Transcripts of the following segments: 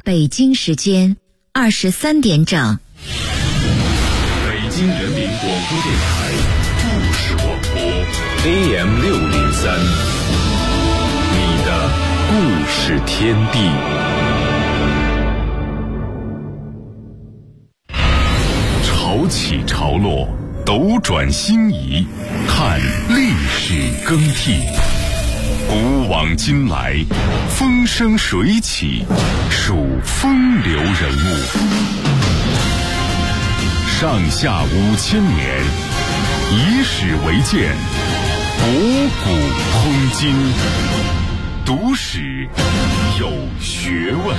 北京时间23点整。 北京人民广播电台故事广播 AM603， 你的故事天地。潮起潮落，斗转星移，看历史更替。古往今来，风生水起，数风流人物。上下5000年，以史为鉴，博古通今，读史有学问。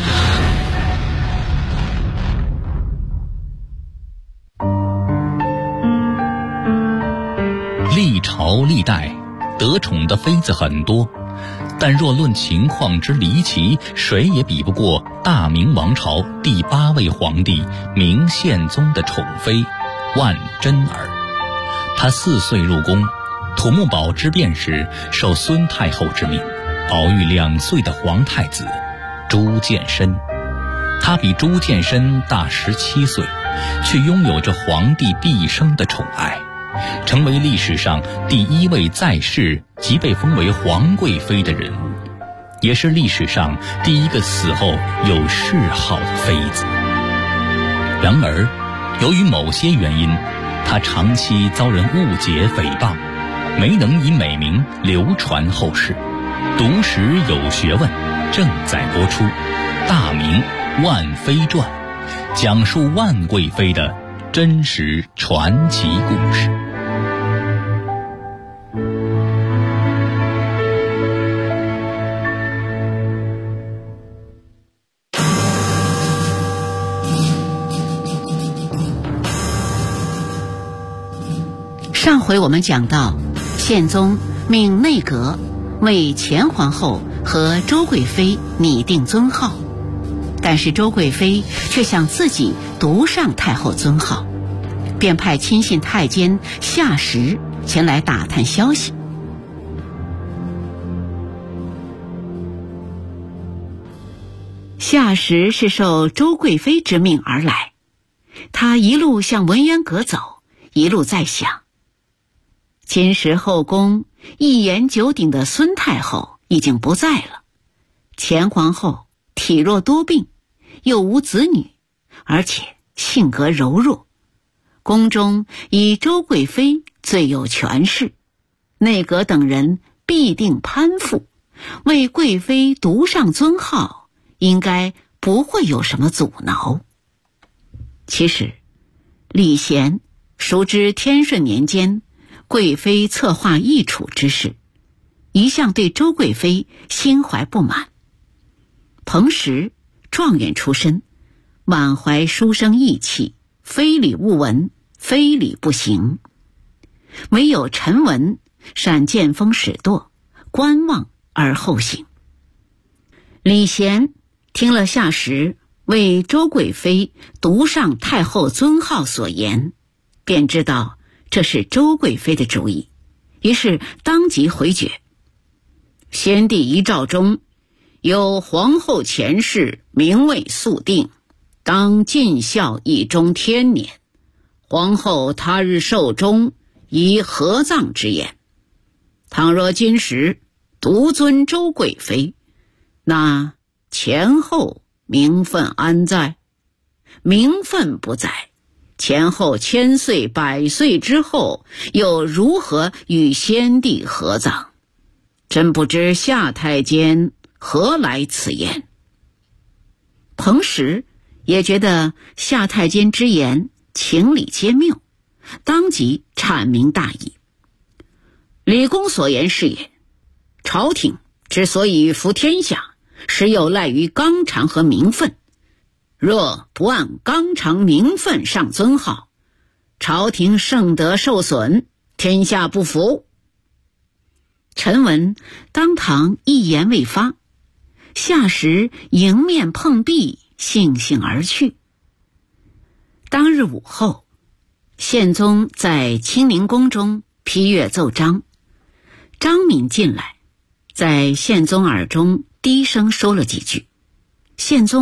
历朝历代得宠的妃子很多，但若论情况之离奇，谁也比不过大明王朝第8位皇帝明宪宗的宠妃万贞儿。她4岁入宫，土木堡之变时受孙太后之命，保育2岁的皇太子朱见深。她比朱见深大17岁，却拥有着皇帝毕生的宠爱，成为历史上第1位在世即被封为皇贵妃的人物，也是历史上第1个死后有谥号的妃子。然而，由于某些原因，她长期遭人误解诽谤，没能以美名流传后世。读史有学问正在播出《大明万妃传》，讲述万贵妃的真实传奇故事。 上回我们讲到，宪宗命内阁为前皇后和周贵妃拟定尊号，但是周贵妃却想自己独上太后尊号，便派亲信太监夏时前来打探消息。夏时是受周贵妃之命而来，他一路向文渊阁走，一路在想，今时后宫一言九鼎的孙太后已经不在了，前皇后体弱多病，又无子女，而且性格柔弱，宫中以周贵妃最有权势，内阁等人必定攀附，为贵妃独上尊号，应该不会有什么阻挠。其实李贤熟知天顺年间贵妃策划易储之事，一向对周贵妃心怀不满。彭时状元出身，满怀书生意气，非礼勿闻，非礼不行。唯有陈文善见风使舵，观望而后行。李贤听了夏时为周贵妃独上太后尊号所言，便知道这是周贵妃的主意，于是当即回绝。先帝遗诏中有皇后前世名位素定，当尽孝以终天年，皇后他日寿终，宜合葬之言。倘若今时独尊周贵妃，那前后名分安在？名分不在，前后1000岁100岁之后，又如何与先帝合葬？真不知夏太监何来此言。彭时也觉得夏太监之言情理皆谬，当即阐明大义。李公所言是也，朝廷之所以服天下，实有赖于纲常和名分。若不按纲常名分上尊号，朝廷圣德受损，天下不服。陈文当堂一言未发，夏时迎面碰壁，悻悻而去。当日午后，宪宗在清宁宫中批阅奏章，张敏进来，在宪宗耳中低声说了几句，宪宗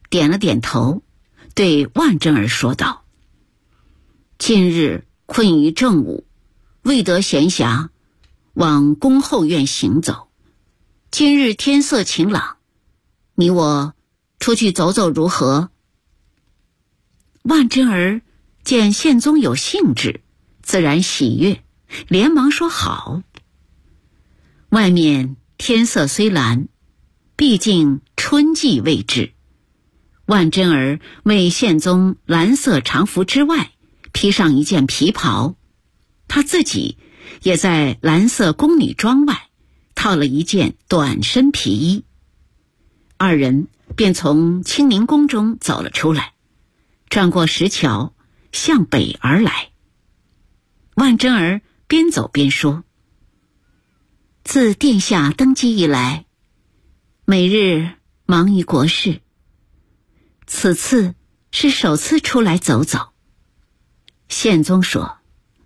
点了点头，对万贞儿说道：近日困于政务，未得闲暇，往宫后院行走。今日天色晴朗，你我出去走走如何？万贞儿见宪宗有兴致，自然喜悦，连忙说好。外面天色虽蓝，毕竟春季未至。万贞儿为宪宗蓝色长服之外披上一件皮袍，她自己也在蓝色宫女装外套了一件短身皮衣。二人便从清宁宫中走了出来，转过石桥向北而来。万贞儿边走边说：自殿下登基以来，每日忙于国事，此次是首次出来走走。宪宗说：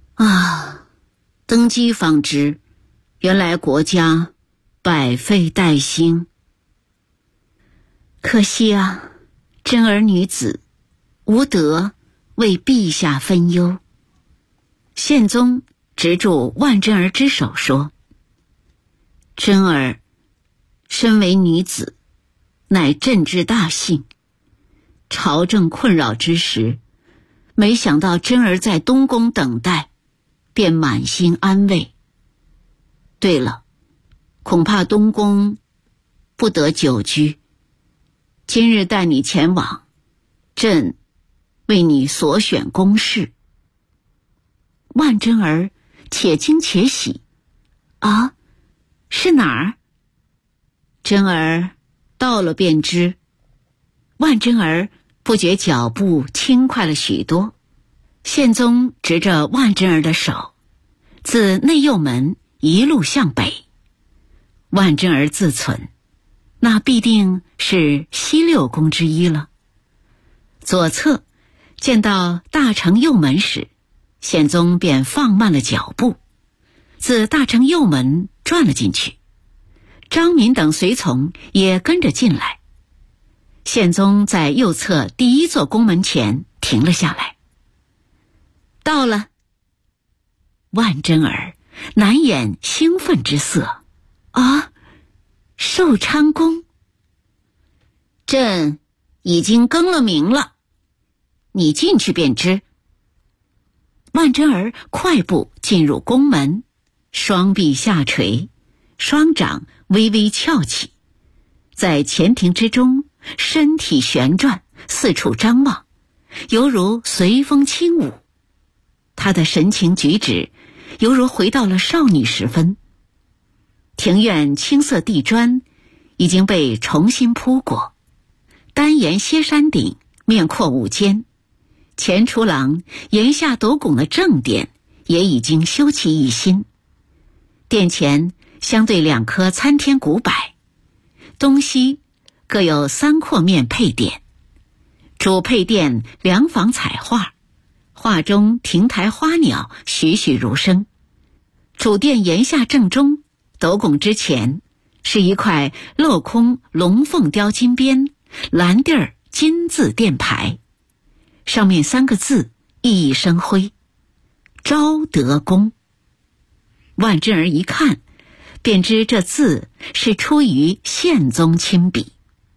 登基方知，原来国家百废待兴。可惜啊，贞儿女子无德为陛下分忧。宪宗执住万贞儿之手说：贞儿身为女子，乃朕之大幸。朝政困扰之时，没想到贞儿在东宫等待，便满心安慰。对了，恐怕东宫不得久居，今日带你前往，朕为你所选宫室。万贞儿且惊且喜：是哪儿？贞儿到了便知。万贞儿不觉脚步轻快了许多。宪宗执着万贞儿的手，自内右门一路向北。万贞儿自忖，那必定是西六宫之一了。左侧见到大城右门时，宪宗便放慢了脚步，自大城右门转了进去。张敏等随从也跟着进来。宪宗在右侧第一座宫门前停了下来。到了。万贞儿难掩兴奋之色。寿昌宫。朕已经更了名了，你进去便知。万贞儿快步进入宫门，双臂下垂，双掌微微翘起，在前庭之中身体旋转，四处张望，犹如随风轻舞。她的神情举止犹如回到了少女时分。庭院青色地砖已经被重新铺过，单檐歇山顶面阔五间，前厨廊檐下斗拱的正殿也已经修葺一新。殿前相对2棵参天古柏，东西各有3廓面配殿。主配殿2房彩画，画中亭台花鸟栩栩如生。主殿檐下正中斗拱之前是一块镂空龙凤雕金边蓝地儿金字殿牌，上面3个字熠熠生辉：昭德宫。万贞儿一看便知这字是出于宪宗亲笔。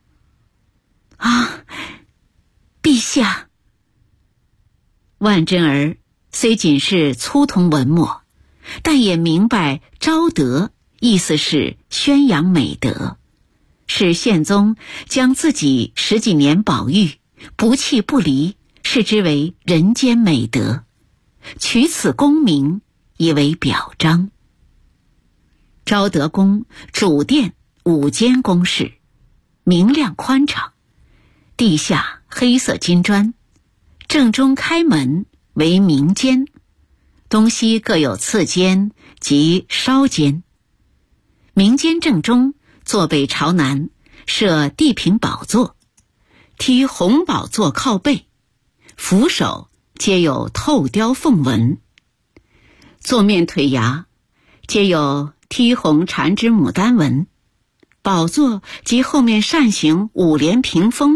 陛下。万贞儿虽仅是粗通文墨，但也明白昭德意思是宣扬美德，是宪宗将自己10几年宝玉不弃不离视之为人间美德，取此功名以为表彰。昭德宫主殿5间宫室，明亮宽敞，地下黑色金砖，正中开门为明间，东西各有次间及稍间。明间正中坐北朝南设地平宝座，梯红宝座靠背，扶手皆有透雕凤纹，座面腿牙皆有梯红缠枝牡丹纹，宝座及后面扇形5连屏风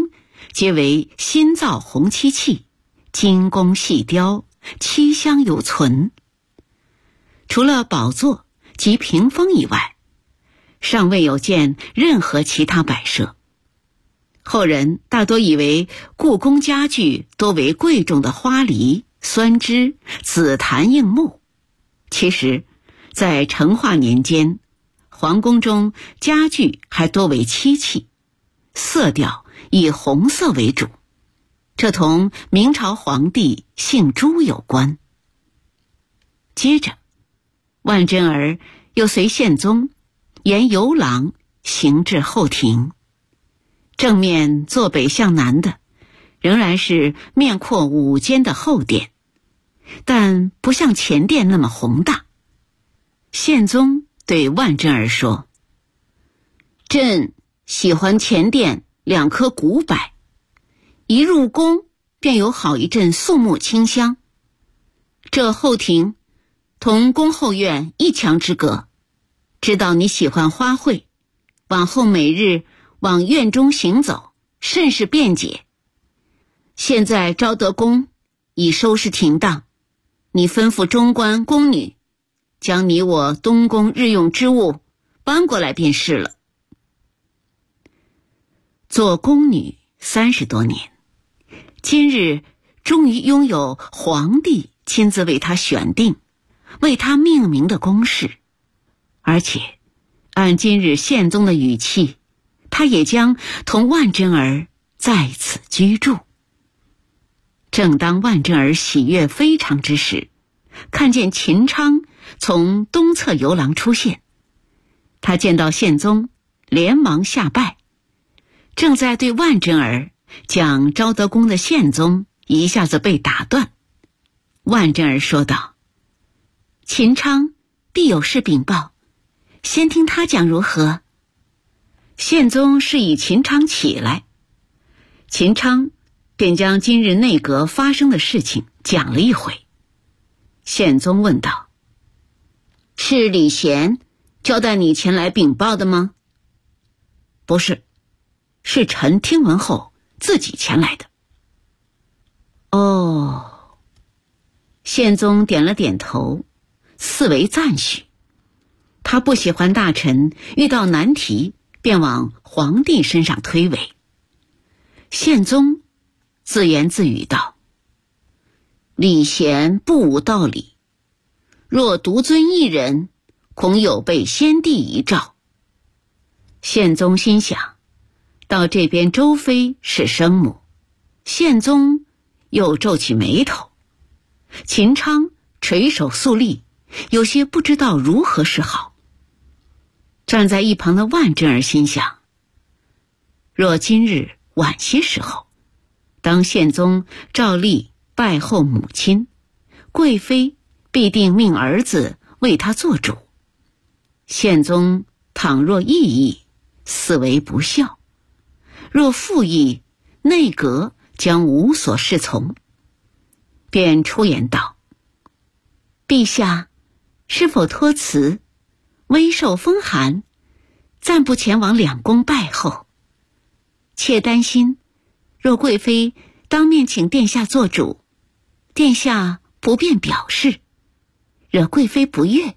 皆为新造红漆器，精工细雕，漆香犹存。除了宝座及屏风以外，尚未有见任何其他摆设。后人大多以为故宫家具多为贵重的花梨、酸枝、紫檀硬木，其实在成化年间，皇宫中家具还多为漆器，色调以红色为主，这同明朝皇帝姓朱有关。接着，万贞儿又随宪宗沿游廊行至后庭，正面坐北向南的仍然是面阔5间的后殿，但不像前殿那么宏大。宪宗对万贞儿说：“朕喜欢前殿2棵古柏，一入宫便有好一阵肃穆清香。这后庭同宫后院1墙之隔，知道你喜欢花卉，往后每日往院中行走，甚是便捷。现在昭德宫已收拾停当，你吩咐中官宫女将你我东宫日用之物搬过来便是了。”做宫女30多年，今日终于拥有皇帝亲自为她选定、为她命名的宫室，而且按今日宪宗的语气，他也将同万贞儿在此居住。正当万贞儿喜悦非常之时，看见秦昌从东侧游廊出现，他见到宪宗，连忙下拜，正在对万贞儿讲昭德宫的宪宗，一下子被打断。万贞儿说道：“秦昌必有事禀报，先听他讲如何？”宪宗示意秦昌起来，秦昌便将今日内阁发生的事情讲了一回。宪宗问道：“是李贤交代你前来禀报的吗？”“不是，是臣听闻后自己前来的。”“哦。”宪宗点了点头，似为赞许。他不喜欢大臣遇到难题便往皇帝身上推诿。宪宗自言自语道：“李贤不无道理，若独尊一人，恐有悖先帝遗诏。”宪宗心想，到这边周妃是生母，宪宗又皱起眉头，秦昌垂手肃立，有些不知道如何是好。站在一旁的万贞儿心想，若今日晚些时候，当宪宗照例拜候母亲，贵妃必定命儿子为他做主。宪宗倘若异议，似为不孝；若复议，内阁将无所适从。便出言道：“陛下是否托辞，微受风寒，暂不前往2宫拜候？妾担心，若贵妃当面请殿下做主，殿下不便表示，惹贵妃不悦。”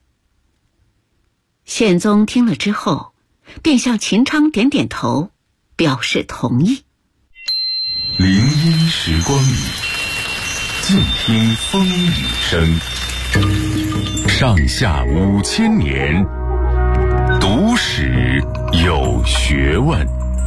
宪宗听了之后，便向秦昌点点头，表示同意。 林荫时光里，静听风雨声。上下5000年，读史有学问。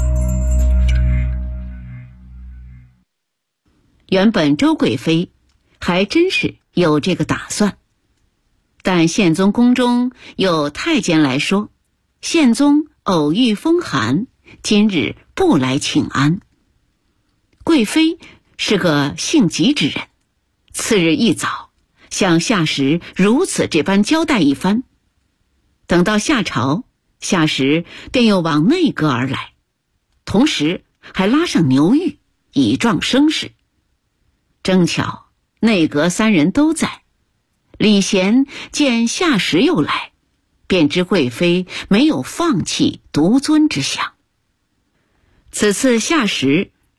原本周贵妃还真是有这个打算，但宪宗宫中有太监来说，宪宗偶遇风寒，今日不来请安。贵妃是个性急之人，次日一早向夏时如此这般交代一番。等到下朝，夏时便又往内阁而来，同时还拉上牛玉以壮声势。正巧内阁3人都在，李贤见夏时又来，便知贵妃没有放弃独尊之想。此次夏时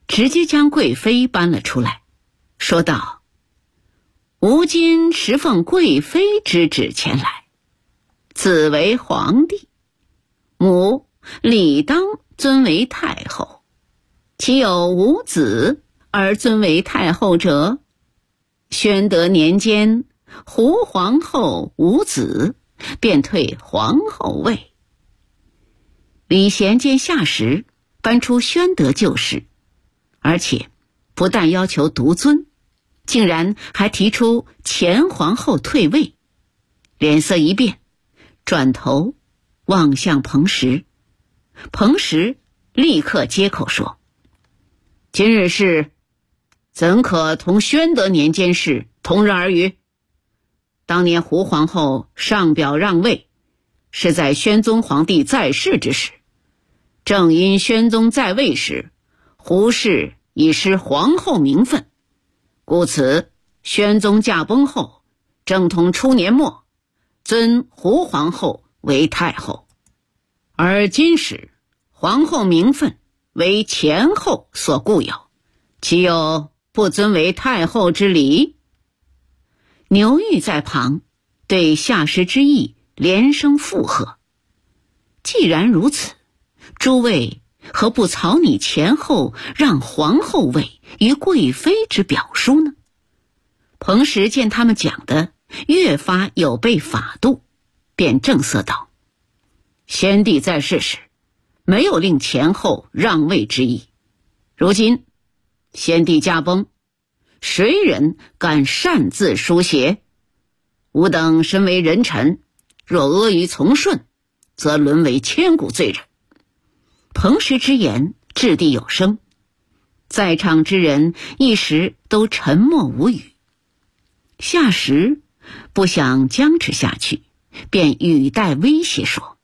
直接将贵妃搬了出来，说道：“吾今实奉贵妃之旨前来，子为皇帝，母理当尊为太后，岂有无子而尊为太后者？宣德年间，胡皇后无子，便退皇后位。”李贤见夏时搬出宣德旧事，而且不但要求独尊，竟然还提出前皇后退位，脸色一变，转头望向彭时。彭时立刻接口说：“今日事怎可同宣德年间事同日而语？当年胡皇后上表让位，是在宣宗皇帝在世之时，正因宣宗在位时，胡氏已失皇后名分，故此宣宗驾崩后，正统初年末，尊胡皇后为太后。而今时皇后名分为前后所固有，岂有不尊为太后之理？”牛玉在旁对夏时之意连声附和。既然如此，诸位何不草拟前后让皇后位于贵妃之表书呢？彭时见他们讲的越发有悖法度，便正色道：“先帝在世时，没有令前后让位之意。如今先帝驾崩，谁人敢擅自书写？吾等身为人臣，若阿谀从顺，则沦为千古罪人。”彭时之言掷地有声，在场之人一时都沉默无语。夏时不想僵持下去，便语带威胁说：“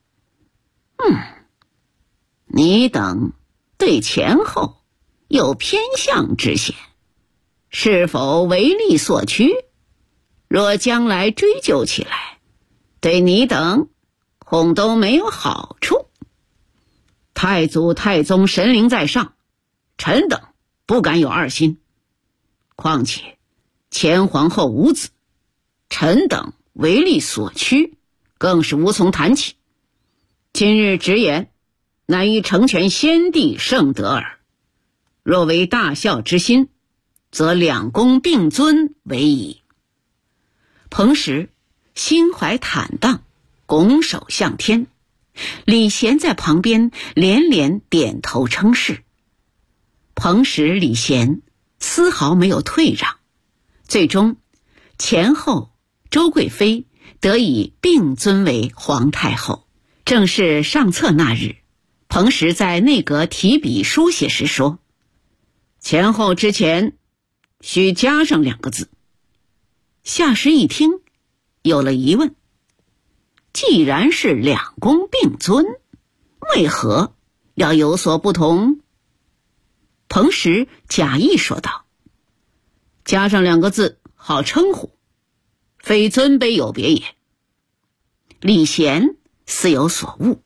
你等对前后有偏向之嫌，是否唯利所趋？若将来追究起来，对你等恐都没有好处。太祖太宗神灵在上，臣等不敢有二心。况且前皇后无子，臣等唯利所趋，更是无从谈起。今日直言，乃欲成全先帝圣德耳。若为大孝之心，则两公并尊为宜。”彭时心怀坦荡，拱手向天。李贤在旁边连连点头称是。彭时、李贤丝毫没有退让，最终前后周贵妃得以并尊为皇太后。正式上册那日，彭时在内阁提笔书写时说：“前后之前需加上2个字。”夏时一听，有了疑问：既然是两公并尊，为何要有所不同？彭时假意说道：“加上2个字，好称呼，非尊卑有别也。”李贤似有所悟：“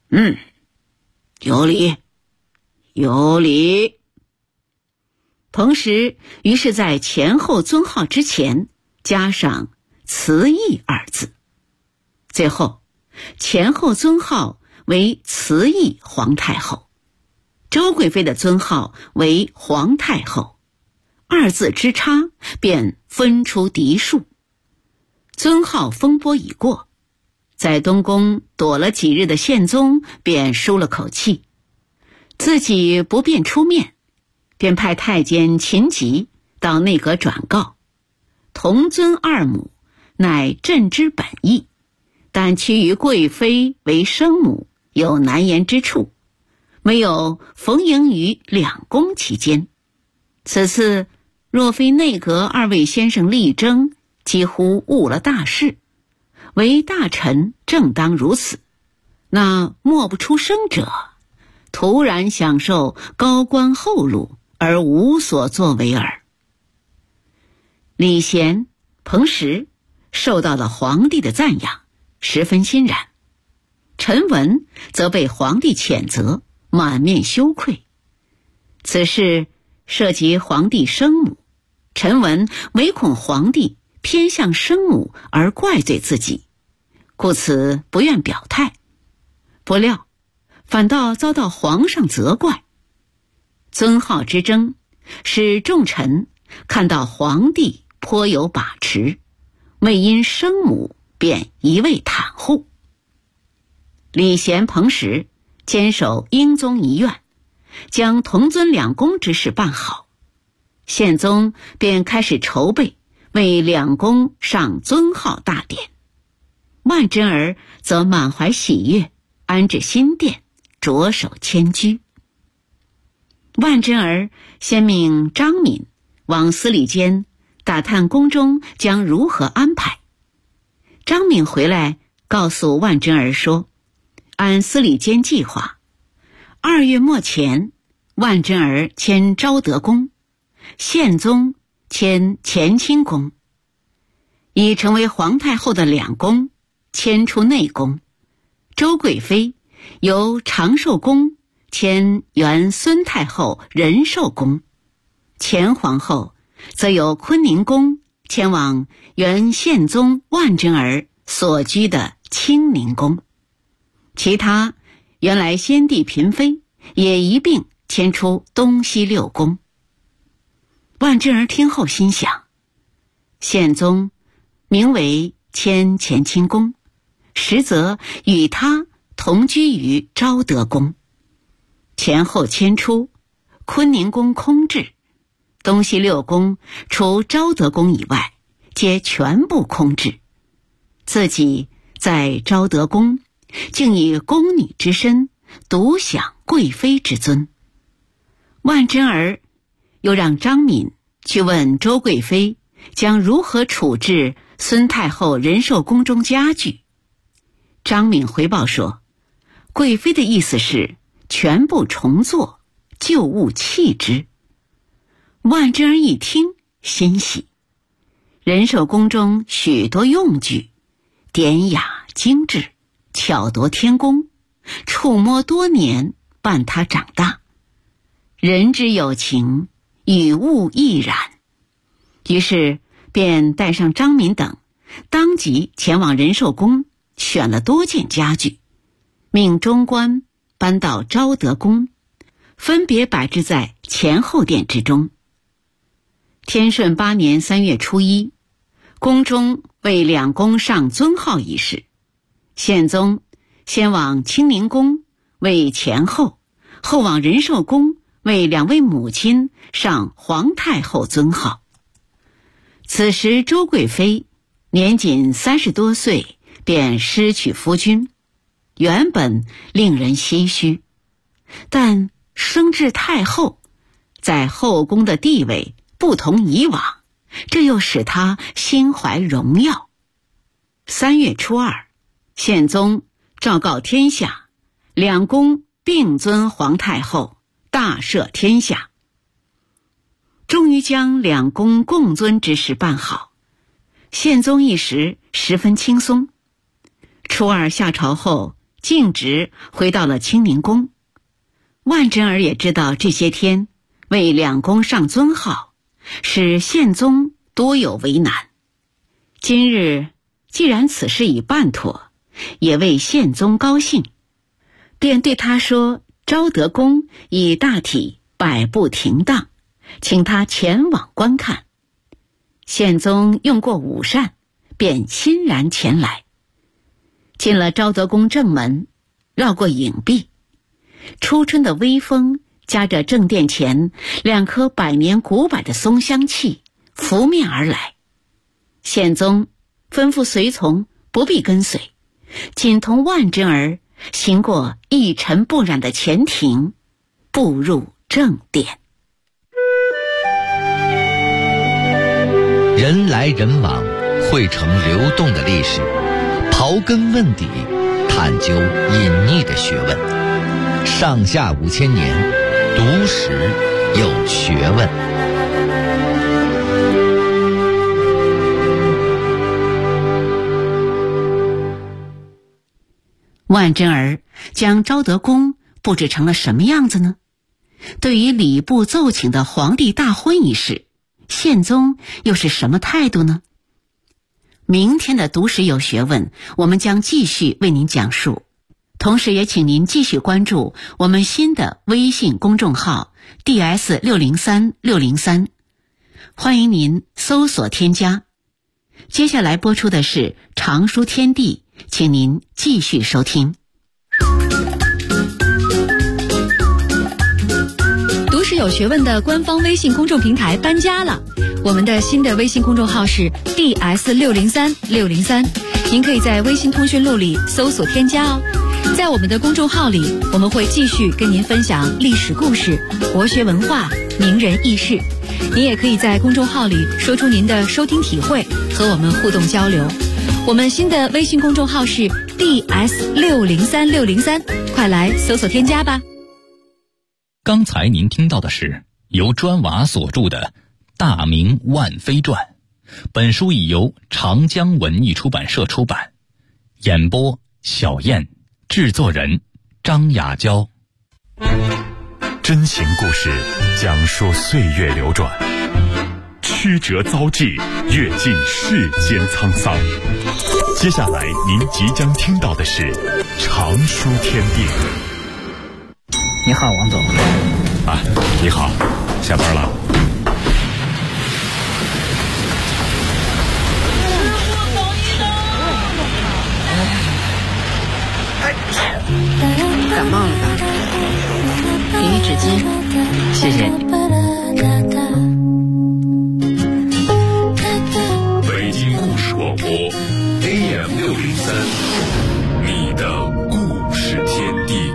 有理，有理。”彭时于是在前后尊号之前加上慈懿2字，最后前后尊号为慈懿皇太后，周贵妃的尊号为皇太后，2字之差便分出嫡庶。尊号风波已过，在东宫躲了几日的宪宗便舒了口气，自己不便出面，便派太监秦吉到内阁转告，同尊2母乃朕之本意，但其余贵妃为生母，有难言之处，没有逢迎于两宫期间。此次若非内阁2位先生力争，几乎误了大事，为大臣正当如此，那默不出声者，突然享受高官厚禄而无所作为耳。李贤、彭时受到了皇帝的赞扬，十分欣然。陈文则被皇帝谴责，满面羞愧。此事涉及皇帝生母，臣闻唯恐皇帝偏向生母而怪罪自己，故此不愿表态。不料反倒遭到皇上责怪。尊号之争使众臣看到皇帝颇有把持，为因生母便一味袒护。李贤、彭时坚守英宗遗愿，将同尊两宫之事办好，宪宗便开始筹备为两宫上尊号大典。万贞儿则满怀喜悦，安置新殿，着手迁居。万贞儿先命张敏往司礼监打探宫中将如何安排。张敏回来告诉万贞儿说，按司礼监计划，2月末前，万贞儿迁昭德宫，宪宗迁乾清宫，已成为皇太后的两宫迁出内宫。周贵妃由长寿宫迁原孙太后仁寿宫，前皇后则由坤宁宫迁往原宪宗万贞儿所居的清宁宫。其他原来先帝嫔妃也一并迁出东西6宫。万贞儿听后心想，宪宗名为迁乾清宫，实则与他同居于昭德宫，前后迁出，坤宁宫空置，东西6宫除昭德宫以外皆全部空置。自己在昭德宫竟以宫女之身独享贵妃之尊。万贞儿又让张敏去问周贵妃将如何处置孙太后仁寿宫中家具。张敏回报说，贵妃的意思是全部重做，旧物弃之。万贞儿一听欣喜，仁寿宫中许多用具典雅精致，巧夺天工，触摸多年，伴他长大。人之有情，与物亦然。于是便带上张敏等，当即前往仁寿宫，选了多件家具，命中官搬到昭德宫，分别摆置在前后殿之中。天顺8年3月初1，宫中为两宫上尊号仪式，宪宗先往清宁宫为前后，后往仁寿宫为两位母亲上皇太后尊号。此时周贵妃年仅30多岁，便失去夫君，原本令人唏嘘，但升至太后，在后宫的地位不同以往，这又使她心怀荣耀。3月初2，宪宗昭告天下，两宫并尊皇太后，大赦天下。终于将两宫共尊之事办好，宪宗一时十分轻松。初2下朝后，径直回到了清宁宫。万贞儿也知道这些天为两宫上尊号，使宪宗多有为难。今日既然此事已办妥，也为宪宗高兴，便对他说，昭德宫已大体摆布停当，请他前往观看。宪宗用过午膳，便欣然前来。进了昭德宫正门，绕过影壁，初春的微风夹着正殿前2棵百年古柏的松香气拂面而来。宪宗吩咐随从不必跟随，仅同万贞儿行过一尘不染的前庭，步入正殿。 人来人往，汇成流动的历史，刨根问底，探究隐匿的学问。上下5000年，读史有学问。 万贞儿将昭德宫布置成了什么样子呢？ 对于礼部奏请的皇帝大婚一事，宪宗又是什么态度呢？明天的读史有学问，我们将继续为您讲述。同时也请您继续关注我们新的微信公众号 DS603603，欢迎您搜索添加。接下来播出的是常书天地，请您继续收听。 读史有学问的官方微信公众平台搬家了，我们的新的微信公众号是 DS603603，您可以在微信通讯录里搜索添加哦。在我们的公众号里，我们会继续跟您分享历史故事、国学文化、名人轶事。您也可以在公众号里说出您的收听体会，和我们互动交流。我们新的微信公众号是 DS603603，快来搜索添加吧。 刚才您听到的是由砖瓦所著的《大明万妃传》，本书已由长江文艺出版社出版。演播小燕，制作人张雅娇。 真情故事讲述岁月流转，曲折遭际，阅尽世间沧桑。接下来您即将听到的是常书天地。 你好，王总。 啊，你好，下班了。 感冒了吧？给你纸巾。 谢谢你。 北京故事广播 AM603，你的故事天地。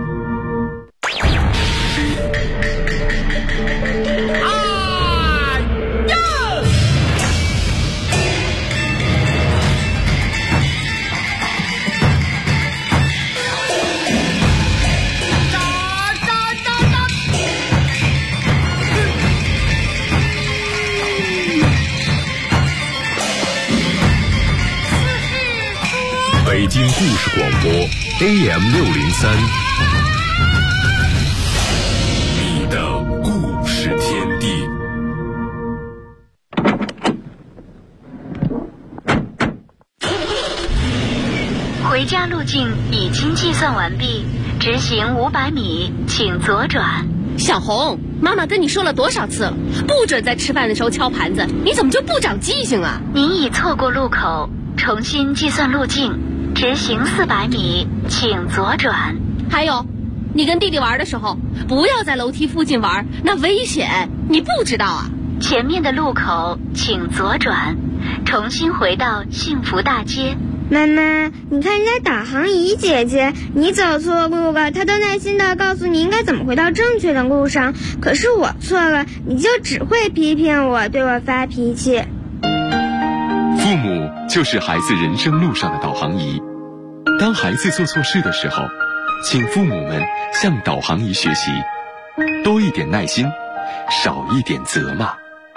北京故事广播 AM603，你的故事天地。 回家路径已经计算完毕，直行500米，请左转。 小红，妈妈跟你说了多少次了，不准在吃饭的时候敲盘子，你怎么就不长记性啊？ 您已错过路口，重新计算路径，直行400米，请左转。 还有，你跟弟弟玩的时候，不要在楼梯附近玩，那危险，你不知道啊？ 前面的路口请左转，重新回到幸福大街。 妈妈，你看人家导航仪姐姐，你走错路了，她都耐心地告诉你应该怎么回到正确的路上。可是我错了，你就只会批评我，对我发脾气。 父母就是孩子人生路上的导航仪。当孩子做错事的时候，请父母们向导航仪学习，多一点耐心，少一点责骂。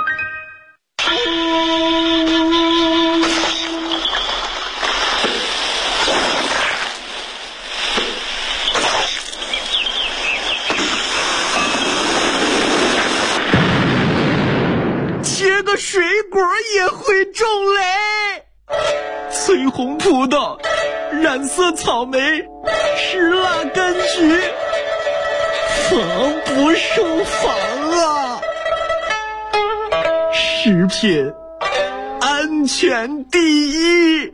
切个水果也会中雷，翠红葡萄，染色草莓，石蜡柑橘，防不胜防啊！食品安全第一。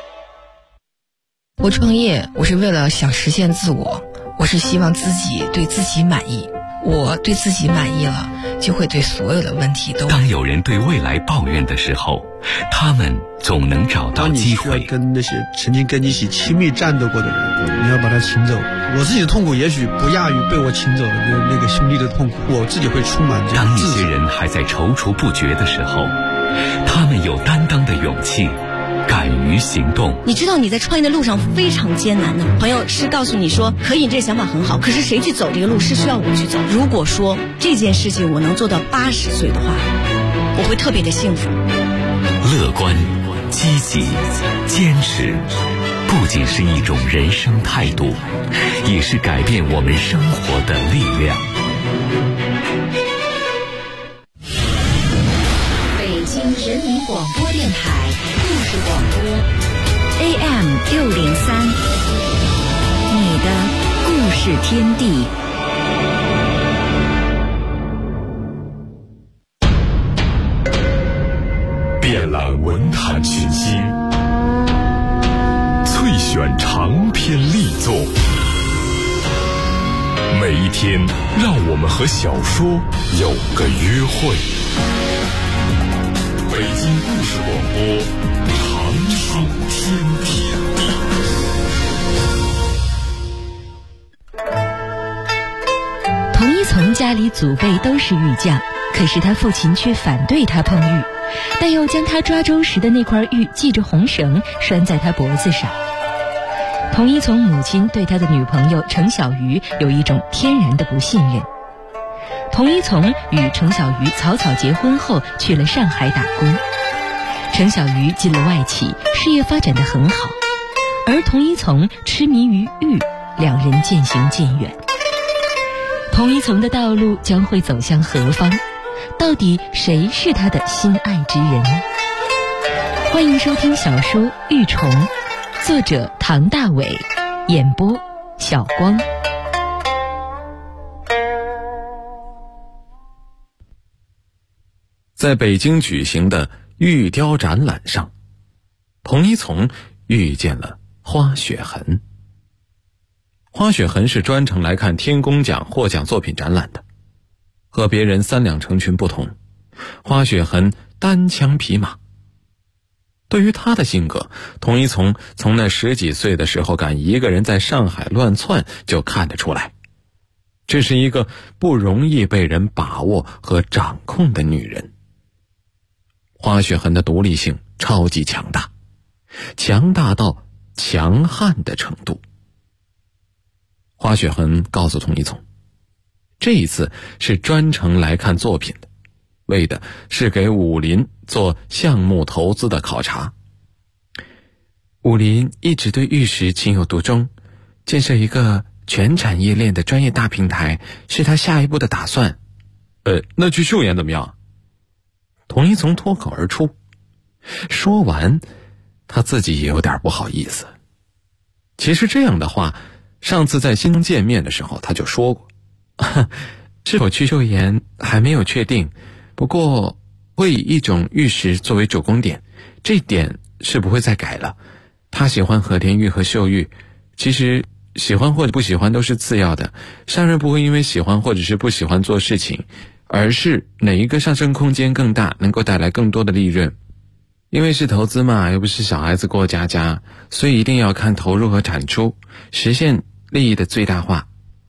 我创业，我是为了想实现自我，我是希望自己对自己满意。我对自己满意了，就会对所有的问题都。 当有人对未来抱怨的时候，他们总能找到机会。 当你需要跟那些曾经跟你一起亲密战斗过的人，你要把他请走。我自己的痛苦也许不亚于被我请走的那个兄弟的痛苦，我自己会充满这当一些人还在踌躇不决的时候，他们有担当的勇气，敢于行动。 你知道你在创业的路上非常艰难的，朋友是告诉你说可以，这想法很好，可是谁去走这个路是需要我去走。如果说这件事情我能做到80岁的话，我会特别的幸福。 乐观、积极、坚持，不仅是一种人生态度，也是改变我们生活的力量。 北京人民广播电台故事广播 AM 603，你的故事天地。 遍览文坛群星，萃选长篇力作，每一天让我们和小说有个约会。北京故事广播，长寿天地。 童一从家里祖辈都是玉匠，可是他父亲却反对他碰玉，但又将他抓周时的那块玉系着红绳拴在他脖子上。童一从母亲对他的女朋友程小鱼有一种天然的不信任。童一从与程小鱼草草结婚后去了上海打工，程小鱼进了外企，事业发展得很好，而童一从痴迷于玉，两人渐行渐远。童一从的道路将会走向何方？到底谁是他的心爱之人？欢迎收听小说《玉虫》，作者唐大伟，演播小光。 在北京举行的玉雕展览上，童一从遇见了花雪痕。花雪痕是专程来看天工奖获奖作品展览的，和别人三两成群不同，花雪痕单枪匹马。对于他的性格，童一从那10几岁的时候敢一个人在上海乱窜就看得出来，这是一个不容易被人把握和掌控的女人。花雪痕的独立性超级强大，强大到强悍的程度。花雪痕告诉童一从，这一次是专程来看作品的，为的是给武林做项目投资的考察。武林一直对玉石情有独钟，建设一个全产业链的专业大平台是他下一步的打算。那去秀妍怎么样？童一从脱口而出，说完他自己也有点不好意思。其实这样的话上次在新东见面的时候他就说过，是否去秀妍还没有确定，不过会以一种玉石作为主攻点，这点是不会再改了。他喜欢和田玉和秀玉，其实喜欢或者不喜欢都是次要的，商人不会因为喜欢或者是不喜欢做事情，而是哪一个上升空间更大，能够带来更多的利润。因为是投资嘛，又不是小孩子过家家，所以一定要看投入和产出，实现利益的最大化。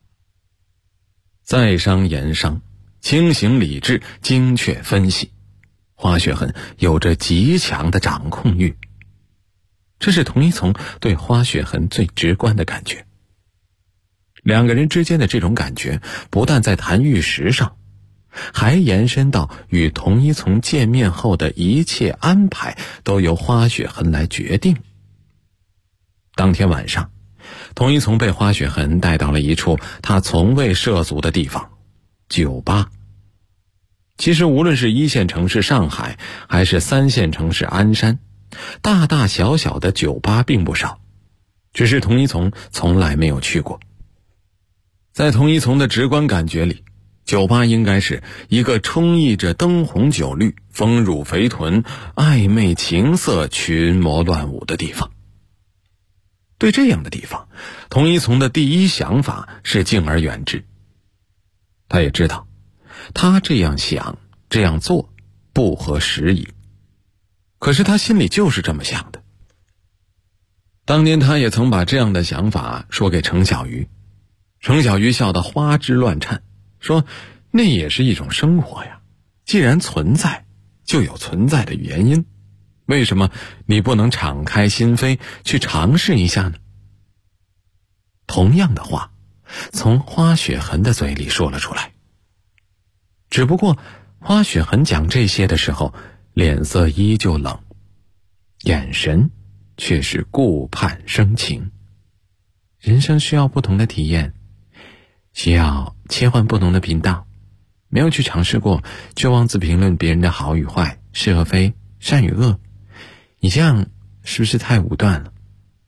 在商言商，清醒理智，精确分析，花雪痕有着极强的掌控欲，这是童一从对花雪痕最直观的感觉。两个人之间的这种感觉不但在谈玉石上，还延伸到与童一从见面后的一切安排都由花雪痕来决定。当天晚上，童一从被花雪痕带到了一处他从未涉足的地方——酒吧。其实无论是1线城市上海，还是3线城市鞍山，大大小小的酒吧并不少，只是童一从从来没有去过。在童一从的直观感觉里，酒吧应该是一个充溢着灯红酒绿、丰乳肥臀、暧昧情色、群魔乱舞的地方。对这样的地方，童一从的第一想法是敬而远之。他也知道他这样想这样做不合时宜，可是他心里就是这么想的。当年他也曾把这样的想法说给程小鱼，程小鱼笑得花枝乱颤，说那也是一种生活呀，既然存在就有存在的原因，为什么你不能敞开心扉去尝试一下呢？同样的话从花雪痕的嘴里说了出来，只不过花雪痕讲这些的时候脸色依旧冷，眼神却是顾盼生情。人生需要不同的体验， 需要切换不同的频道，没有去尝试过就妄自评论别人的好与坏、是和非、善与恶，你这样是不是太武断了？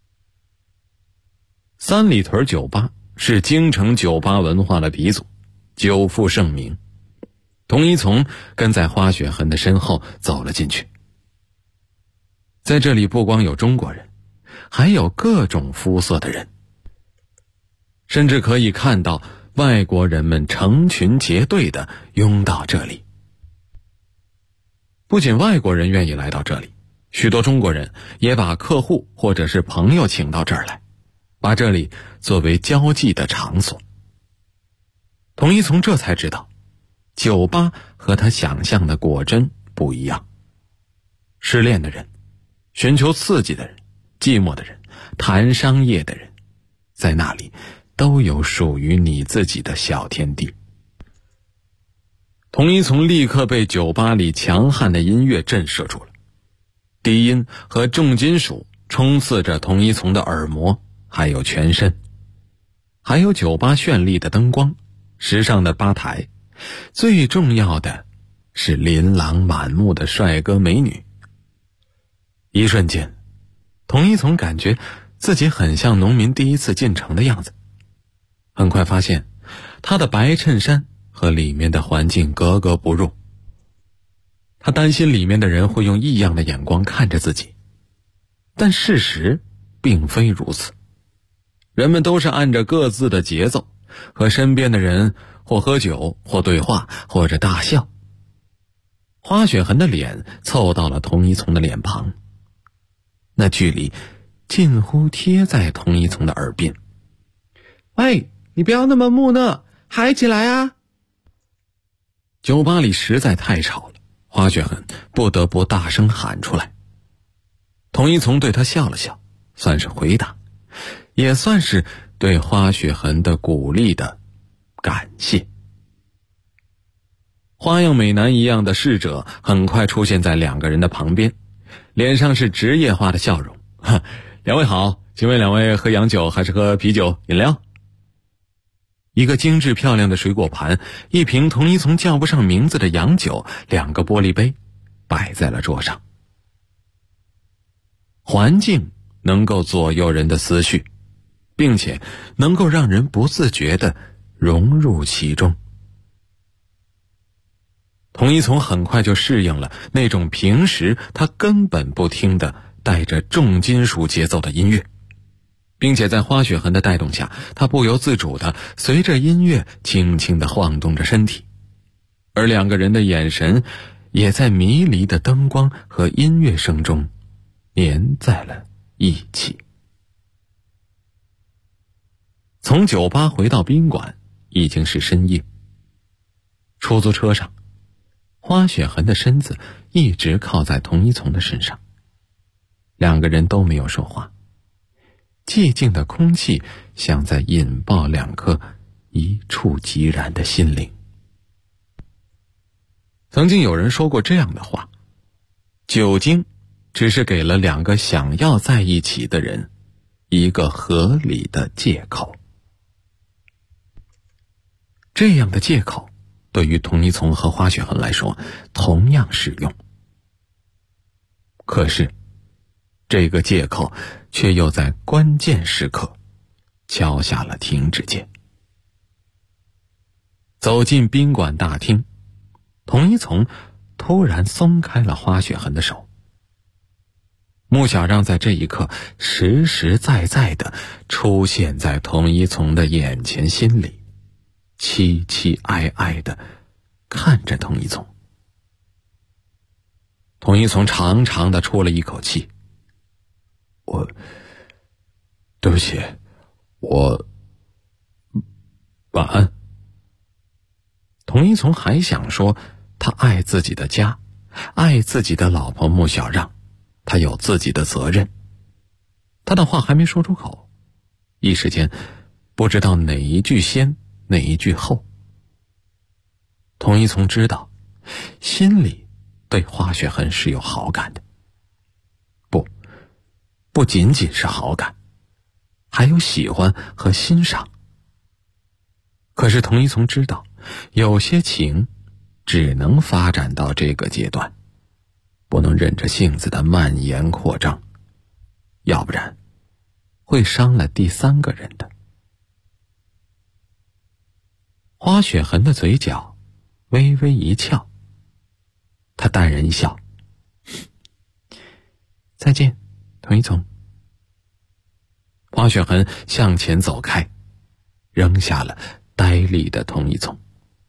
三里屯酒吧是京城酒吧文化的鼻祖，久负盛名。童一从跟在花雪痕的身后走了进去。在这里不光有中国人，还有各种肤色的人，甚至可以看到外国人们成群结队地拥到这里。不仅外国人愿意来到这里，许多中国人也把客户或者是朋友请到这儿来，把这里作为交际的场所。童一从这才知道，酒吧和他想象的果真不一样。失恋的人，寻求刺激的人，寂寞的人，谈商业的人，在那里都有属于你自己的小天地。童一从立刻被酒吧里强悍的音乐震慑住了，低音和重金属充斥着童一从的耳膜，还有全身，还有酒吧绚丽的灯光、时尚的吧台，最重要的是琳琅满目的帅哥美女。一瞬间，童一从感觉自己很像农民第一次进城的样子。很快发现他的白衬衫和里面的环境格格不入，他担心里面的人会用异样的眼光看着自己，但事实并非如此。人们都是按着各自的节奏，和身边的人或喝酒，或对话，或者大笑。花雪痕的脸凑到了童一从的脸庞，那距离近乎贴在童一从的耳边。喂，你不要那么木讷，嗨起来啊！酒吧里实在太吵了，花雪痕不得不大声喊出来。童一从对他笑了笑，算是回答，也算是对花雪痕的鼓励的感谢。花样美男一样的侍者很快出现在两个人的旁边，脸上是职业化的笑容。两位好，请问两位喝洋酒还是喝啤酒饮料？一个精致漂亮的水果盘，一瓶童一从叫不上名字的洋酒，两个玻璃杯摆在了桌上。环境能够左右人的思绪，并且能够让人不自觉地融入其中。童一从很快就适应了那种平时他根本不听的带着重金属节奏的音乐，并且在花雪痕的带动下，他不由自主地随着音乐轻轻地晃动着身体，而两个人的眼神也在迷离的灯光和音乐声中粘在了一起。从酒吧回到宾馆已经是深夜，出租车上，花雪痕的身子一直靠在童一从的身上，两个人都没有说话，寂静的空气像在引爆两颗一触即燃的心灵。曾经有人说过这样的话，酒精只是给了两个想要在一起的人一个合理的借口。这样的借口对于童一从和花雪痕来说同样适用，可是这个借口却又在关键时刻敲下了停止键。走进宾馆大厅，童一从突然松开了花雪痕的手。穆小让在这一刻实实在在地出现在童一从的眼前，心里凄凄哀哀地看着童一从。童一从长长地出了一口气，对不起，晚安。童一从还想说他爱自己的家，爱自己的老婆穆小让，他有自己的责任。他的话还没说出口，一时间不知道哪一句先哪一句后。童一从知道心里对花雪痕是有好感的，不仅仅是好感，还有喜欢和欣赏。 可是童一从知道，有些情只能发展到这个阶段，不能忍着性子的蔓延扩张，要不然会伤了第三个人的。花雪痕的嘴角微微一翘，他淡然一笑，再见，童一从。花雪痕向前走开，扔下了呆立的童一从。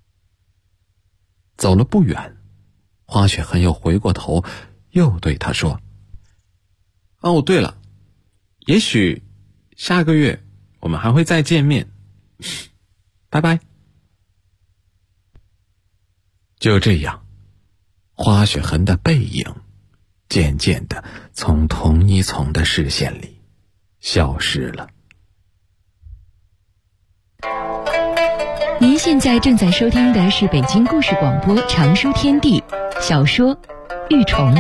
走了不远，花雪痕又回过头，又对他说：哦，对了，也许下个月我们还会再见面，拜拜。就这样，花雪痕的背影渐渐地从童一从的视线里消失了。 您现在正在收听的是北京故事广播长书天地小说《玉虫》。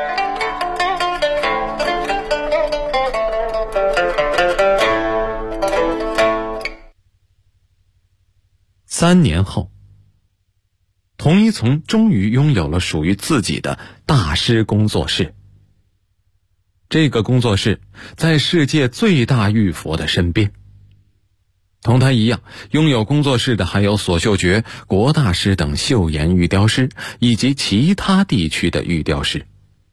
3年后，童一从终于拥有了属于自己的大师工作室。这个工作室在世界最大玉佛的身边。同他一样，拥有工作室的还有索秀觉、国大师等岫岩玉雕师，以及其他地区的玉雕师。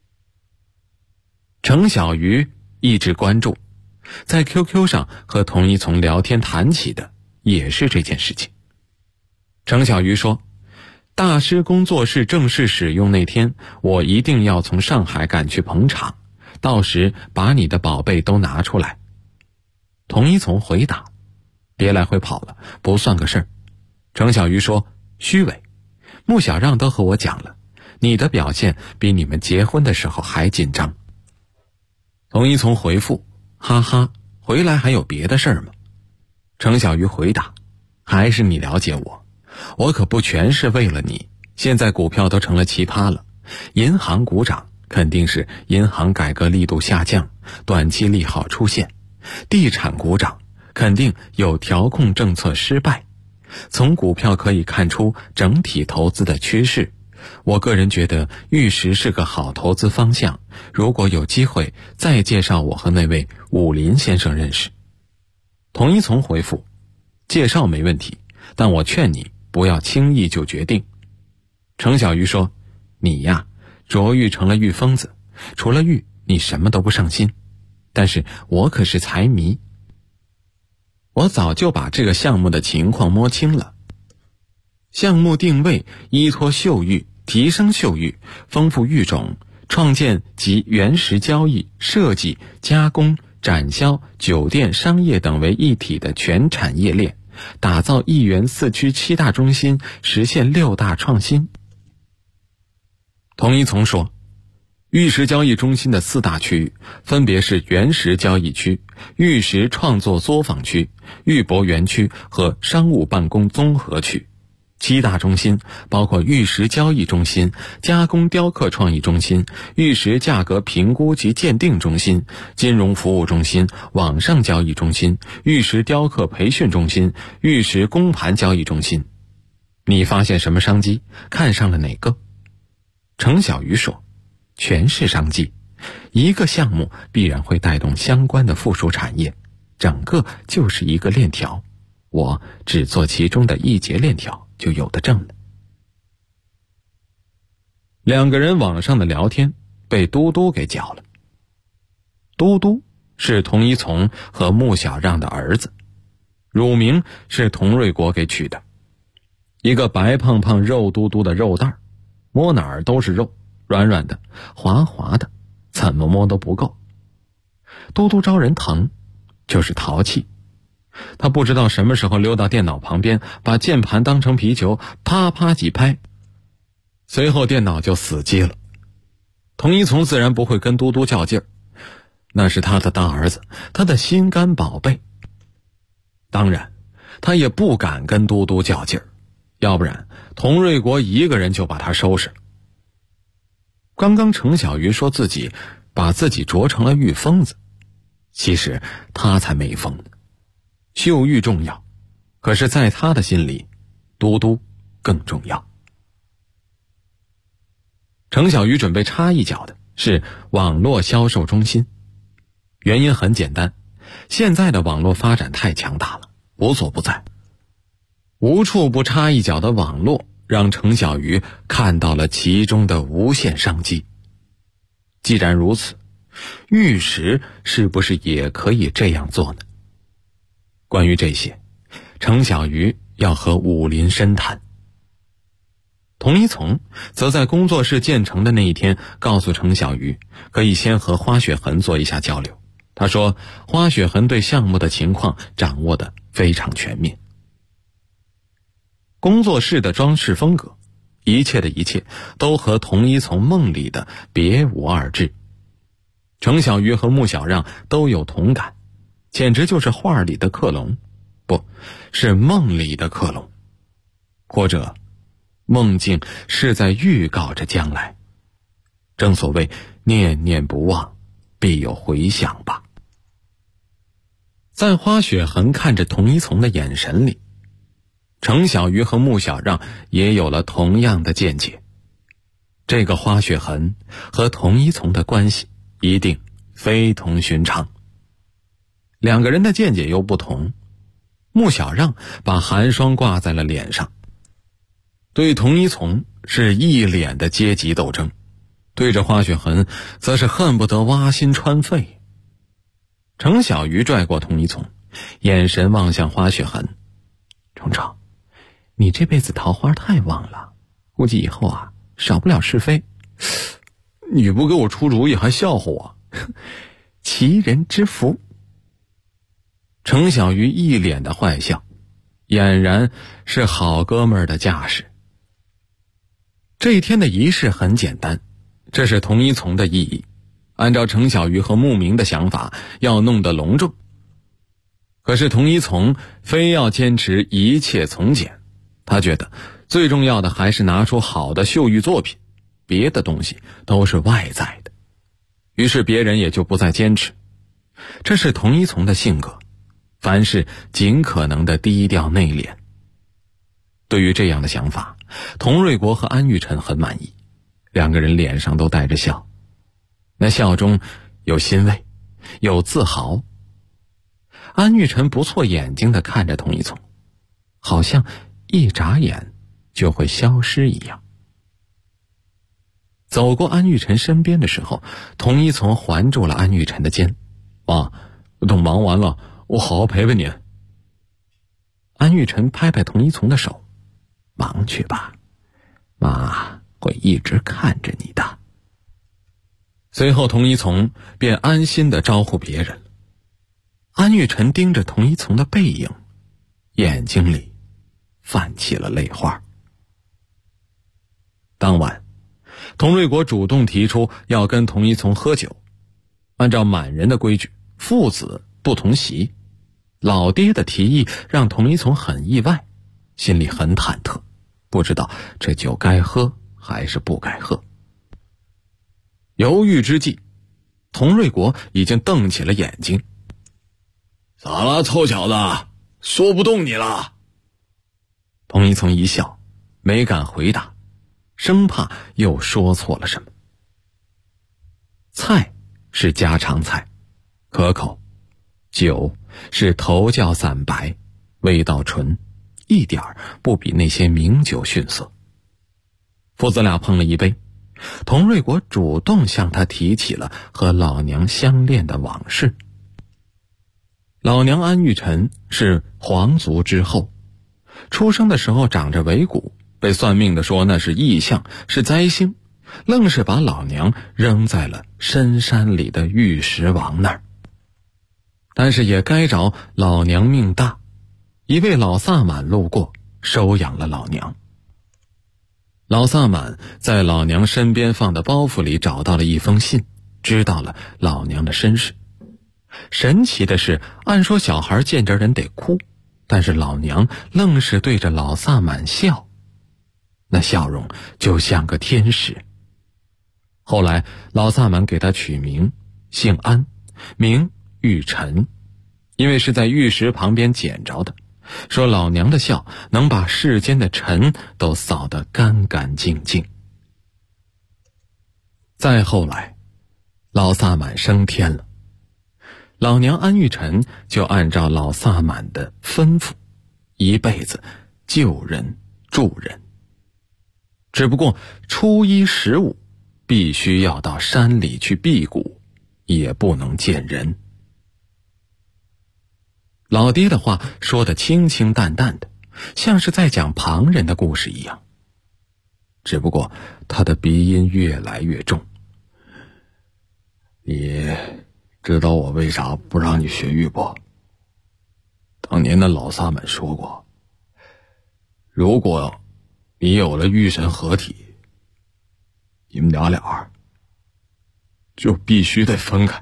程小鱼一直关注，在 QQ 上和童一从聊天谈起的也是这件事情。程小鱼说，大师工作室正式使用那天，我一定要从上海赶去捧场，到时把你的宝贝都拿出来。童一从回答，别来回跑了，不算个事儿。程小鱼说，虚伪，穆小让都和我讲了，你的表现比你们结婚的时候还紧张。童一从回复，哈哈，回来还有别的事儿吗？程小鱼回答，还是你了解我，我可不全是为了你。现在股票都成了奇葩了，银行股涨肯定是银行改革力度下降，短期利好出现；地产股涨肯定有调控政策失败。从股票可以看出整体投资的趋势，我个人觉得玉石是个好投资方向，如果有机会再介绍我和那位武林先生认识。童一从回复，介绍没问题，但我劝你不要轻易就决定。程小鱼说，你呀，琢玉成了玉疯子，除了玉你什么都不上心，但是我可是财迷，我早就把这个项目的情况摸清了。项目定位依托岫玉，提升岫玉，丰富玉种，创建集原石交易、设计、加工、展销、酒店、商业等为一体的全产业链，打造一元4区7大中心，实现6大创新。童一从说，玉石交易中心的4大区域分别是原石交易区、玉石创作作坊区、玉博园区和商务办公综合区。7大中心包括玉石交易中心、加工雕刻创意中心、玉石价格评估及鉴定中心、金融服务中心、网上交易中心、玉石雕刻培训中心、玉石公盘交易中心。你发现什么商机？看上了哪个？程小鱼说，全是商机，一个项目必然会带动相关的附属产业，整个就是一个链条，我只做其中的一节链条就有的挣了。2个人网上的聊天被嘟嘟给搅了。嘟嘟是童一从和穆小让的儿子，乳名是童瑞国给取的，一个白胖胖肉嘟嘟的肉蛋儿，摸哪儿都是肉，软软的滑滑的，怎么摸都不够。嘟嘟招人疼，就是淘气。他不知道什么时候溜到电脑旁边，把键盘当成皮球，啪啪几拍，随后电脑就死机了。童一从自然不会跟嘟嘟较劲儿，那是他的大儿子，他的心肝宝贝。当然他也不敢跟嘟嘟较劲儿，要不然童瑞国一个人就把他收拾了。刚刚程小鱼说自己把自己琢成了玉疯子，其实他才没疯呢。岫玉重要， 可是在他的心里，嘟嘟更重要。程小鱼准备插一脚的是网络销售中心，原因很简单，现在的网络发展太强大了，无所不在。无处不插一脚的网络让程小鱼看到了其中的无限商机。既然如此，玉石是不是也可以这样做呢？关于这些，程小鱼要和武林深谈。童一从则在工作室建成的那一天告诉程小鱼，可以先和花雪痕做一下交流。他说花雪痕对项目的情况掌握得非常全面。工作室的装饰风格，一切的一切都和童一从梦里的别无二致。程小鱼和穆小让都有同感，简直就是画里的克隆，不是梦里的克隆，或者梦境是在预告着将来。正所谓念念不忘，必有回响吧。在花雪痕看着童一从的眼神里，程小鱼和穆小让也有了同样的见解。这个花雪痕和童一从的关系一定非同寻常。两个人的见解又不同，穆小让把寒霜挂在了脸上，对童一从是一脸的阶级斗争，对着花雪痕则是恨不得挖心穿肺。程小鱼拽过童一从，眼神望向花雪痕，程程，你这辈子桃花太旺了，估计以后啊少不了是非。你不给我出主意还笑话我，奇人之福。程小鱼一脸的坏笑，俨然是好哥们儿的架势。这一天的仪式很简单，这是童一从的意义。按照程小鱼和穆明的想法，要弄得隆重。可是童一从非要坚持一切从简，他觉得最重要的还是拿出好的秀玉作品，别的东西都是外在的。于是别人也就不再坚持。这是童一从的性格，凡事尽可能的低调内敛。对于这样的想法，童瑞国和安玉辰很满意，两个人脸上都带着笑，那笑中有欣慰，有自豪。安玉辰不错眼睛地看着童一从，好像一眨眼就会消失一样。走过安玉辰身边的时候，童一从环住了安玉辰的肩，等忙完了我好好陪陪您。安玉辰拍拍童一从的手，忙去吧，妈会一直看着你的。随后童一从便安心地招呼别人。安玉辰盯着童一从的背影，眼睛里泛起了泪花。当晚，童瑞国主动提出要跟童一从喝酒。按照满人的规矩，父子不同席。老爹的提议让童一从很意外，心里很忐忑，不知道这酒该喝还是不该喝。犹豫之际，童瑞国已经瞪起了眼睛。 咋了，臭小子，说不动你了？ 童一从一笑，没敢回答，生怕又说错了什么。菜是家常菜，可口；酒是头窖散白，味道纯，一点儿不比那些名酒逊色。父子俩碰了一杯，童瑞国主动向他提起了和老娘相恋的往事。老娘安玉辰是皇族之后，出生的时候长着尾骨，被算命的说那是异象，是灾星，愣是把老娘扔在了深山里的玉石王那儿。但是也该着老娘命大，一位老萨满路过，收养了老娘。老萨满在老娘身边放的包袱里找到了一封信，知道了老娘的身世。神奇的是，按说小孩见着人得哭，但是老娘愣是对着老萨满笑，那笑容就像个天使。后来老萨满给他取名，姓安，名玉辰，因为是在玉石旁边捡着的， 说老娘的笑能把世间的尘都扫得干干净净。再后来，老萨满升天了，老娘安玉宸就按照老萨满的吩咐，一辈子救人助人。只不过初一15必须要到山里去辟谷，也不能见人。老爹的话说得清清淡淡的，像是在讲旁人的故事一样，只不过他的鼻音越来越重。 你知道我为啥不让你学玉不？当年的老萨满说过，如果你有了玉神合体，你们俩就必须得分开。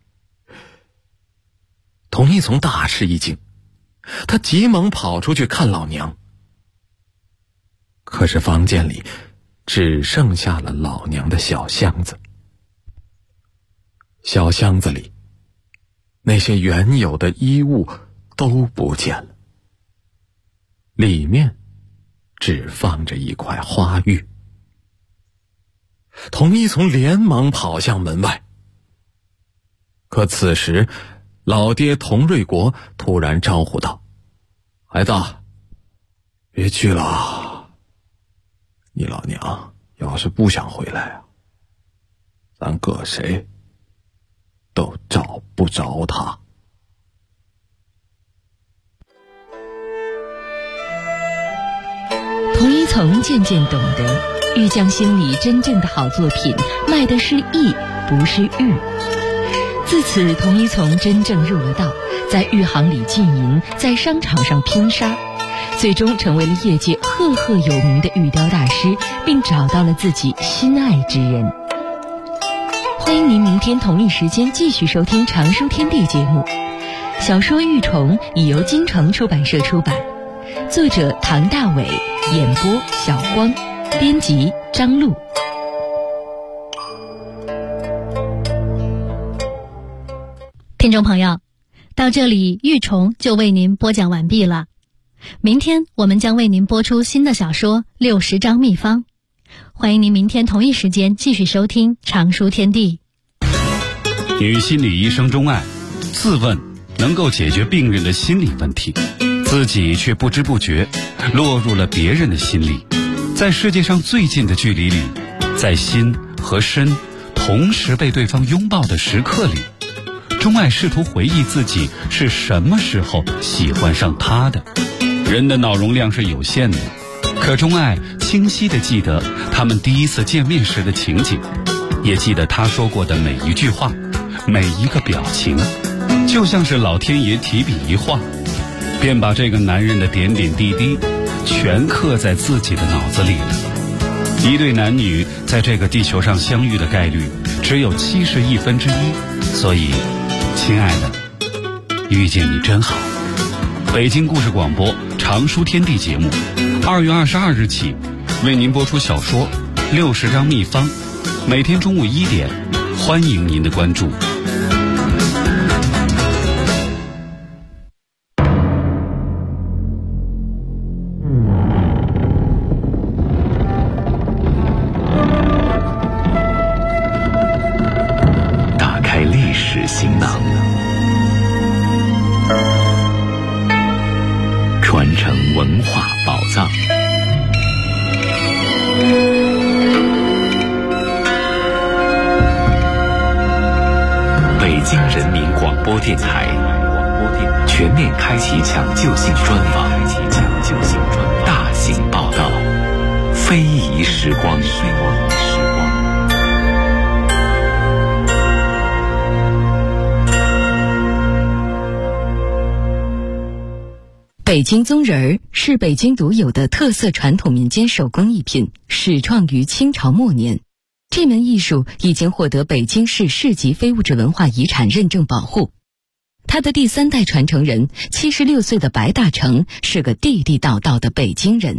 童一从大吃一惊，他急忙跑出去看老娘。可是房间里只剩下了老娘的小箱子，小箱子里那些原有的衣物都不见了，里面只放着一块花玉。童一从连忙跑向门外，可此时老爹童瑞国突然招呼道：“ 孩子，别去了，你老娘要是不想回来啊，咱搁谁都找不着他。” 童一从渐渐懂得，玉匠心里真正的好作品卖的是艺，不是玉。自此，童一从真正入了道，在玉行里经营，在商场上拼杀，最终成为了业界赫赫有名的玉雕大师，并找到了自己心爱之人。欢迎您明天同一时间继续收听《常书天地》节目。小说《玉虫》已由京城出版社出版，作者唐大伟，演播小光，编辑张璐。 听众朋友，到这里玉虫就为您播讲完毕了。明天我们将为您播出新的小说《60张秘方》，欢迎您明天同一时间继续收听《常书天地》。 女心理医生钟爱自问能够解决病人的心理问题，自己却不知不觉落入了别人的心里。在世界上最近的距离里，在心和身同时被对方拥抱的时刻里，钟爱试图回忆自己是什么时候喜欢上他的。人的脑容量是有限的，可钟爱清晰地记得他们第一次见面时的情景，也记得他说过的每一句话，每一个表情，就像是老天爷提笔一画，便把这个男人的点点滴滴全刻在自己的脑子里了。一对男女在这个地球上相遇的概率只有1/71，所以亲爱的，遇见你真好。北京故事广播常书天地节目2月22日起为您播出小说60张秘方，每天中午1点，欢迎您的关注。 打开历史行囊，传承文化宝藏。北京人民广播电台全面开启抢救性专访，大型报道，非遗时光。 北京宗人儿是北京独有的特色传统民间手工艺品，始创于清朝末年。这门艺术已经获得北京市市级非物质文化遗产认证保护。他的第3代传承人76岁的白大成是个地地道道的北京人。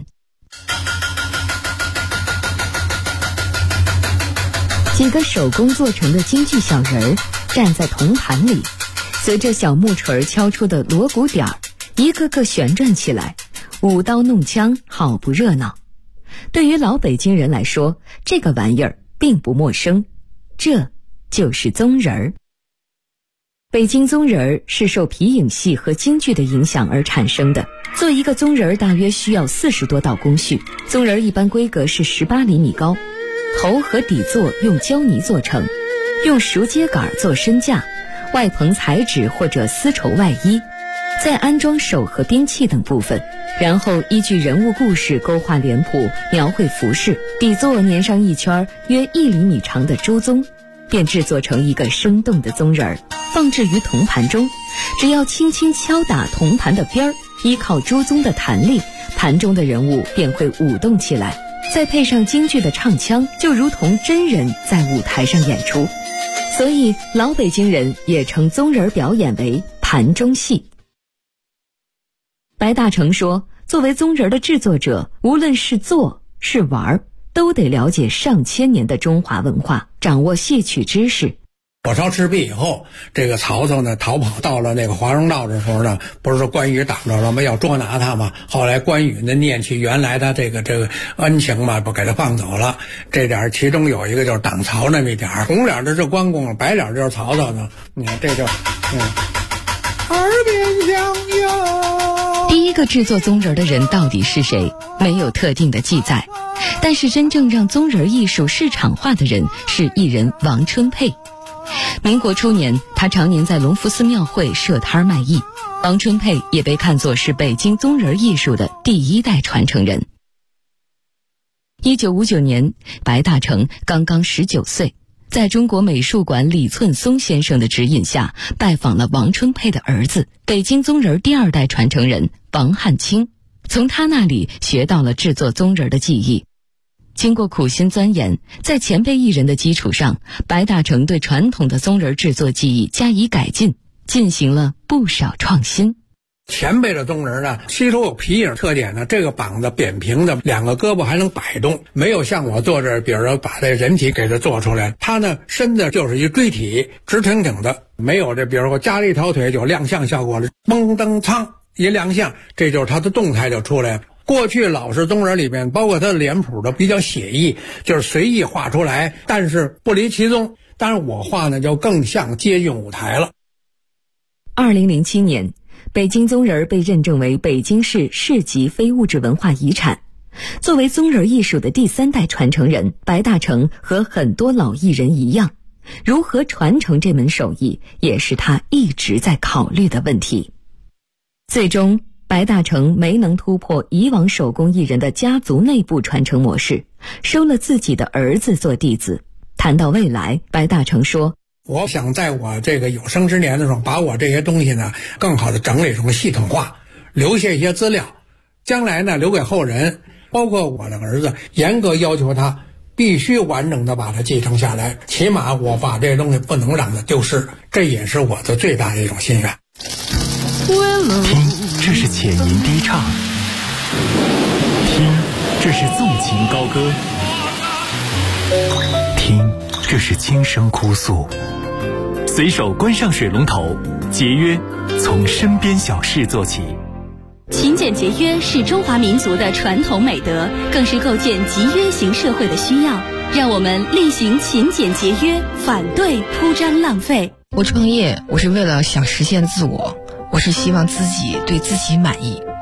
几个手工做成的京剧小人儿站在铜盘里，随着小木锤敲出的锣鼓点儿， 一个个旋转起来，舞刀弄枪，好不热闹。对于老北京人来说，这个玩意儿并不陌生，这就是宗人儿。北京宗人儿是受皮影戏和京剧的影响而产生的。做一个宗人儿大约需要40多道工序，宗人儿一般规格是18厘米高，头和底座用胶泥做成，用熟秸秆做身架，外棚彩纸或者丝绸外衣，再安装手和兵器等部分，然后依据人物故事勾画脸谱，描绘服饰，底座粘上一圈约1厘米长的朱宗，便制作成一个生动的宗人儿，放置于铜盘中。只要轻轻敲打铜盘的边儿，依靠朱宗的弹力，盘中的人物便会舞动起来，再配上京剧的唱腔，就如同真人在舞台上演出。所以老北京人也称宗人表演为盘中戏。白大成说，作为宗人的制作者，无论是做是玩，都得了解上千年的中华文化，掌握戏曲知识。 火烧赤壁以后，这个曹操呢逃跑到了那个华容道的时候呢，不是说关羽挡着了吗？要捉拿他嘛。后来关羽呢念起原来的这个恩情嘛，不给他放走了。这点其中有一个就是挡曹那么一点，红脸的是关公，白脸就是曹操呢。你看这就耳边响哟。第一个制作宗人的人到底是谁？没有特定的记载，但是真正让宗人艺术市场化的人是艺人王春佩。民国初年，他常年在隆福寺庙会设摊卖艺。王春佩也被看作是北京宗人艺术的第1代传承人。1959年，白大成刚刚19岁，在中国美术馆李寸松先生的指引下，拜访了王春佩的儿子，北京宗人第2代传承人王汉卿，从他那里学到了制作宗人的技艺。经过苦心钻研，在前辈艺人的基础上，白大成对传统的宗人制作技艺加以改进，进行了不少创新。 前辈的宗人呢，吸收有皮影特点呢，这个膀子扁平的，2个胳膊还能摆动，没有像我做这，比如说把这人体给它做出来，他呢身子就是一锥体，直挺挺的，没有这，比如说加了一条腿就亮相效果了，嘣噔苍一亮相，这就是他的动态就出来了。过去老式宗人里面，包括他的脸谱的比较写意，就是随意画出来，但是不离其宗。当然我画呢就更像接近舞台了。 2007年，北京宗人被认证为北京市市级非物质文化遗产。作为宗人艺术的第3代传承人，白大成和很多老艺人一样，如何传承这门手艺，也是他一直在考虑的问题。最终白大成没能突破以往手工艺人的家族内部传承模式，收了自己的儿子做弟子。谈到未来，白大成说， 我想在我这个有生之年的时候，把我这些东西呢更好的整理成系统化，留下一些资料，将来呢留给后人，包括我的儿子，严格要求他必须完整的把它继承下来，起码我把这些东西不能让它丢失，这也是我的最大的一种心愿。 听，这是浅吟低唱；听，这是纵情高歌；听，这是轻声哭诉。随手关上水龙头，节约从身边小事做起。 勤俭节约是中华民族的传统美德，更是构建集约型社会的需要。让我们力行勤俭节约，反对铺张浪费。 我创业，我是为了想实现自我，我是希望自己对自己满意。